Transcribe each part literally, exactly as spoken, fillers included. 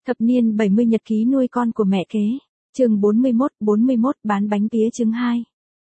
Thập niên bảy mươi nhật ký nuôi con của mẹ kế. Chương bốn mươi mốt, bốn mươi mốt bán bánh pía trứng hai.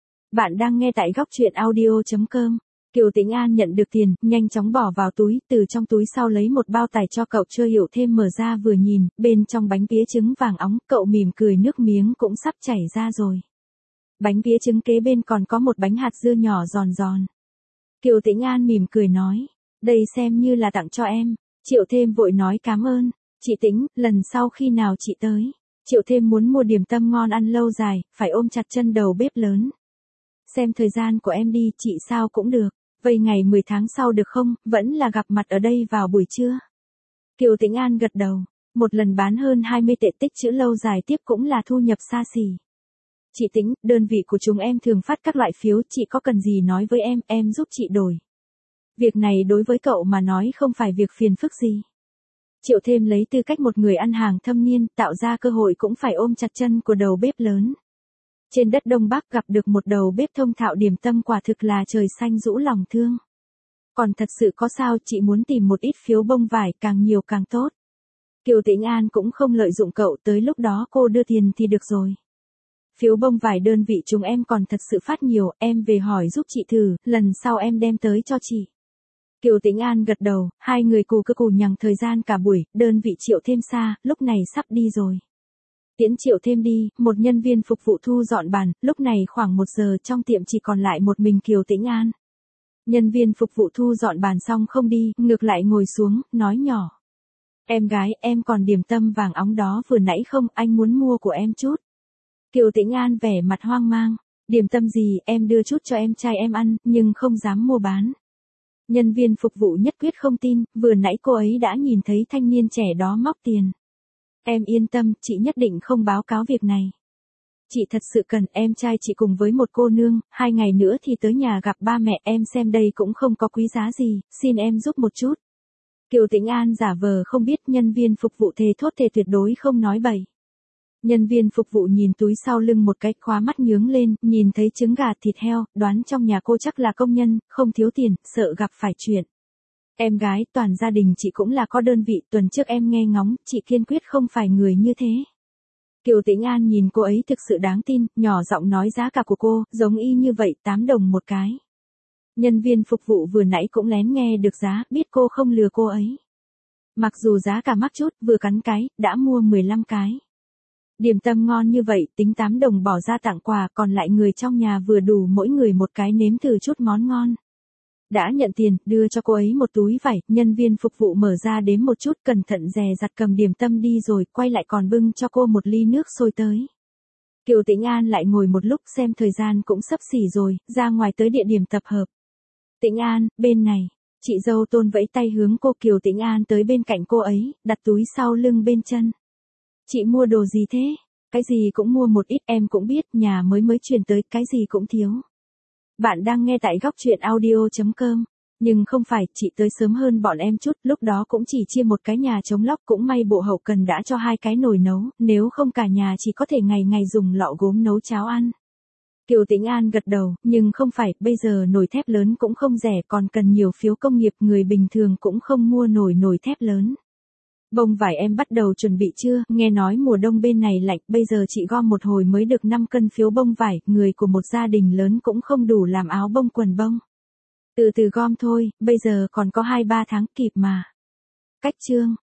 Bạn đang nghe tại góc truyện audio chấm com. Kiều Tĩnh An nhận được tiền, nhanh chóng bỏ vào túi, từ trong túi sau lấy một bao tải cho cậu chưa hiểu thêm mở ra vừa nhìn, bên trong bánh pía trứng vàng óng, cậu mỉm cười nước miếng cũng sắp chảy ra rồi. Bánh pía trứng kế bên còn có một bánh hạt dưa nhỏ giòn giòn. Kiều Tĩnh An mỉm cười nói, đây xem như là tặng cho em. Triệu Thêm vội nói cảm ơn. Chị Tĩnh, lần sau khi nào chị tới. Triệu Thêm muốn mua điểm tâm ngon ăn lâu dài, phải ôm chặt chân đầu bếp lớn. Xem thời gian của em đi, chị sao cũng được. Vậy ngày mười tháng sau được không, vẫn là gặp mặt ở đây vào buổi trưa. Kiều Tĩnh An gật đầu, một lần bán hơn hai mươi tệ tích trữ lâu dài tiếp cũng là thu nhập xa xỉ. Chị Tĩnh, đơn vị của chúng em thường phát các loại phiếu, chị có cần gì nói với em, em giúp chị đổi. Việc này đối với cậu mà nói không phải việc phiền phức gì. Triệu Thêm lấy tư cách một người ăn hàng thâm niên, tạo ra cơ hội cũng phải ôm chặt chân của đầu bếp lớn. Trên đất Đông Bắc gặp được một đầu bếp thông thạo điểm tâm quả thực là trời xanh rũ lòng thương. Còn thật sự có sao, chị muốn tìm một ít phiếu bông vải, càng nhiều càng tốt. Kiều Tĩnh An cũng không lợi dụng cậu, tới lúc đó cô đưa tiền thì được rồi. Phiếu bông vải đơn vị chúng em còn thật sự phát nhiều, em về hỏi giúp chị thử, lần sau em đem tới cho chị. Kiều Tĩnh An gật đầu, hai người cù cứ cù nhằng thời gian cả buổi, đơn vị Triệu Thêm xa, lúc này sắp đi rồi. Tiễn Triệu Thêm đi, một nhân viên phục vụ thu dọn bàn, lúc này khoảng một giờ trong tiệm chỉ còn lại một mình Kiều Tĩnh An. Nhân viên phục vụ thu dọn bàn xong không đi, ngược lại ngồi xuống, nói nhỏ. Em gái, em còn điểm tâm vàng óng đó vừa nãy không, anh muốn mua của em chút. Kiều Tĩnh An vẻ mặt hoang mang, điểm tâm gì, em đưa chút cho em trai em ăn, nhưng không dám mua bán. Nhân viên phục vụ nhất quyết không tin, vừa nãy cô ấy đã nhìn thấy thanh niên trẻ đó móc tiền. Em yên tâm, chị nhất định không báo cáo việc này. Chị thật sự cần, em trai chị cùng với một cô nương, hai ngày nữa thì tới nhà gặp ba mẹ, em xem đây cũng không có quý giá gì, xin em giúp một chút. Kiều Tĩnh An giả vờ không biết, nhân viên phục vụ thề thốt thề tuyệt đối không nói bậy. Nhân viên phục vụ nhìn túi sau lưng một cái, khóa mắt nhướng lên, nhìn thấy trứng gà thịt heo, đoán trong nhà cô chắc là công nhân, không thiếu tiền, sợ gặp phải chuyện. Em gái, toàn gia đình chị cũng là có đơn vị, tuần trước em nghe ngóng, chị kiên quyết không phải người như thế. Kiều Tĩnh An nhìn cô ấy thực sự đáng tin, nhỏ giọng nói giá cả của cô, giống y như vậy, tám đồng một cái. Nhân viên phục vụ vừa nãy cũng lén nghe được giá, biết cô không lừa cô ấy. Mặc dù giá cả mắc chút, vừa cắn cái, đã mua mười lăm cái. Điểm tâm ngon như vậy, tính tám đồng bỏ ra tặng quà, còn lại người trong nhà vừa đủ mỗi người một cái nếm thử chút món ngon. Đã nhận tiền, đưa cho cô ấy một túi vải, nhân viên phục vụ mở ra đếm một chút, cẩn thận dè dặt cầm điểm tâm đi rồi, quay lại còn bưng cho cô một ly nước sôi tới. Kiều Tĩnh An lại ngồi một lúc xem thời gian cũng sắp xỉ rồi, ra ngoài tới địa điểm tập hợp. Tĩnh An, bên này, chị dâu Tôn vẫy tay hướng cô. Kiều Tĩnh An tới bên cạnh cô ấy, đặt túi sau lưng bên chân. Chị mua đồ gì thế? Cái gì cũng mua một ít, em cũng biết, nhà mới mới chuyển tới, cái gì cũng thiếu. Bạn đang nghe tại góc truyện audio chấm com. Nhưng không phải, chị tới sớm hơn bọn em chút, lúc đó cũng chỉ chia một cái nhà chống lóc, cũng may bộ hậu cần đã cho hai cái nồi nấu, nếu không cả nhà chỉ có thể ngày ngày dùng lọ gốm nấu cháo ăn. Kiều Tĩnh An gật đầu, nhưng không phải, bây giờ nồi thép lớn cũng không rẻ, còn cần nhiều phiếu công nghiệp, người bình thường cũng không mua nổi nồi thép lớn. Bông vải em bắt đầu chuẩn bị chưa, nghe nói mùa đông bên này lạnh, bây giờ chị gom một hồi mới được năm cân phiếu bông vải, người của một gia đình lớn cũng không đủ làm áo bông quần bông. Từ từ gom thôi, bây giờ còn có hai ba tháng kịp mà. Cách chương,